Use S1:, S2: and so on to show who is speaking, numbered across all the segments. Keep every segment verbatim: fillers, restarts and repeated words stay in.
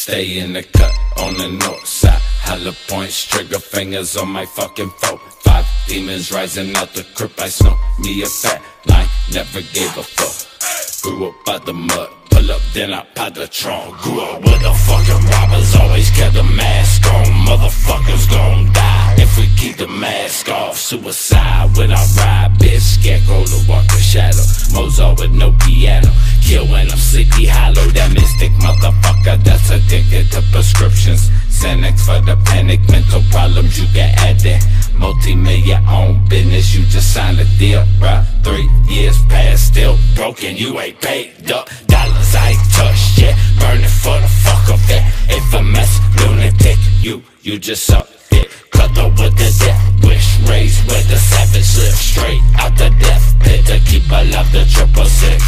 S1: Stay in the cut on the north side. Hollow points, trigger fingers on my fucking foe. Five demons rising out the crypt like snow. Me a fat line, never gave a fuck. Grew up by the mud, pull up then I pop the trunk. Grew up with the fucking robbers, always kept a mask on. Motherfuckers gon' die if we keep the mask off. Suicide when I ride, bitch. Scarecrow to walk the shadow. Mozart with no piano. Kill when I'm sleepy hollow. That mystic motherfucker that's addicted to prescriptions. Xanax for the panic, mental problems you can add that. Multi-million own business, you just signed a deal, bruh. Three years past, still broken, you ain't paid up. Dollars I ain't touched yet, burning for the fuck of it. Infamous lunatic, you, you just suck it. Cut up with the death wish, raised with the savage live straight out the death pit to keep alive the triple six.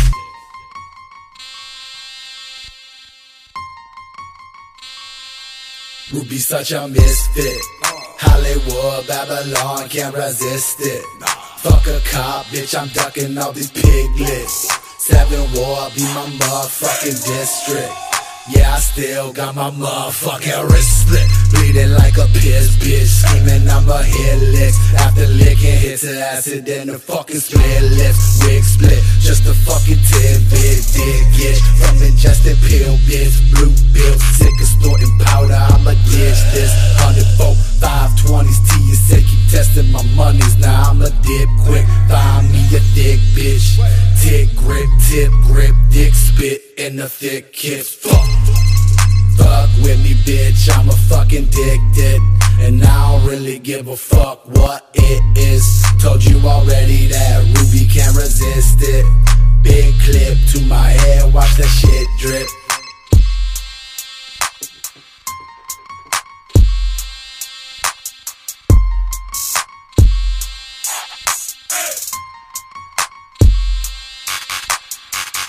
S2: Ruby such a misfit. Hollywood, Babylon, can't resist it. Fuck a cop, bitch, I'm ducking all these piglets. Seven War, be my motherfucking district. Yeah, I still got my motherfucking wrist split. Bleeding like a piss, bitch. Screaming I'ma hit licks. After licking, hit to acid, then the fucking split lips. Wig split, just a fucking tidbit. Dig it from ingested pill, bitch. Blue bill, sick of snorting powder. I'ma ditch this. Hundred-fold, five twenties, T. You said keep testing my monies. Now I'ma dip quick. Find me a thick bitch. Tick grip, tip grip, dick spit in the thick kips. Fuck. Fuck with me, bitch, I'm a fucking addicted. And I don't really give a fuck what it is. Told you already that Ruby can't resist it.